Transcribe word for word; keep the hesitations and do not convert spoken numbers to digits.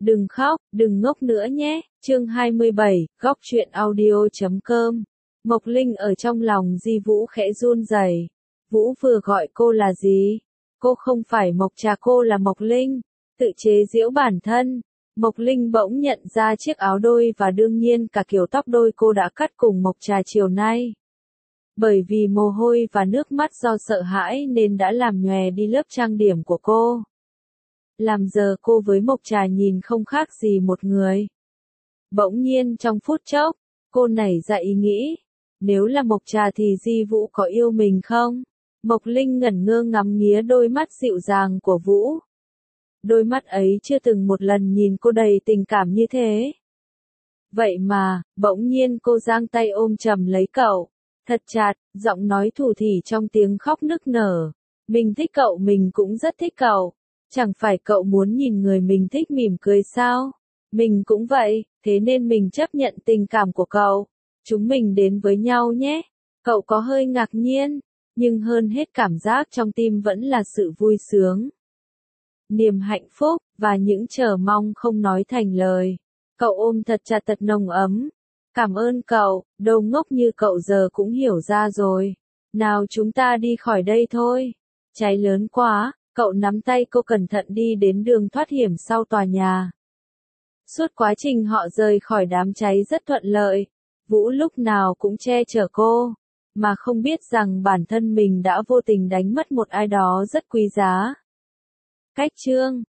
Đừng khóc, đừng ngốc nữa nhé. Chương hai mươi bảy, góc truyện audio chấm com. Mộc Linh ở trong lòng Di Vũ khẽ run rẩy. Vũ vừa gọi cô là gì? Cô không phải Mộc Trà, cô là Mộc Linh. Tự chế giễu bản thân. Mộc Linh bỗng nhận ra chiếc áo đôi và đương nhiên cả kiểu tóc đôi cô đã cắt cùng Mộc Trà chiều nay. Bởi vì mồ hôi và nước mắt do sợ hãi nên đã làm nhòe đi lớp trang điểm của cô. Làm giờ cô với Mộc Trà nhìn không khác gì một người. Bỗng nhiên trong phút chốc, cô nảy ra ý nghĩ, nếu là Mộc Trà thì Di Vũ có yêu mình không? Mộc Linh ngẩn ngơ ngắm nghía đôi mắt dịu dàng của Vũ. Đôi mắt ấy chưa từng một lần nhìn cô đầy tình cảm như thế. Vậy mà, bỗng nhiên cô giang tay ôm chầm lấy cậu, thật chặt, giọng nói thủ thỉ trong tiếng khóc nức nở. Mình thích cậu, mình cũng rất thích cậu. Chẳng phải cậu muốn nhìn người mình thích mỉm cười sao? Mình cũng vậy, thế nên mình chấp nhận tình cảm của cậu. Chúng mình đến với nhau nhé. Cậu có hơi ngạc nhiên, nhưng hơn hết cảm giác trong tim vẫn là sự vui sướng, niềm hạnh phúc, và những chờ mong không nói thành lời. Cậu ôm thật chặt thật nồng ấm. Cảm ơn cậu, đồ ngốc như cậu giờ cũng hiểu ra rồi. Nào chúng ta đi khỏi đây thôi. Cháy lớn quá. Cậu nắm tay cô cẩn thận đi đến đường thoát hiểm sau tòa nhà. Suốt quá trình họ rời khỏi đám cháy rất thuận lợi. Vũ lúc nào cũng che chở cô, mà không biết rằng bản thân mình đã vô tình đánh mất một ai đó rất quý giá. Cách chương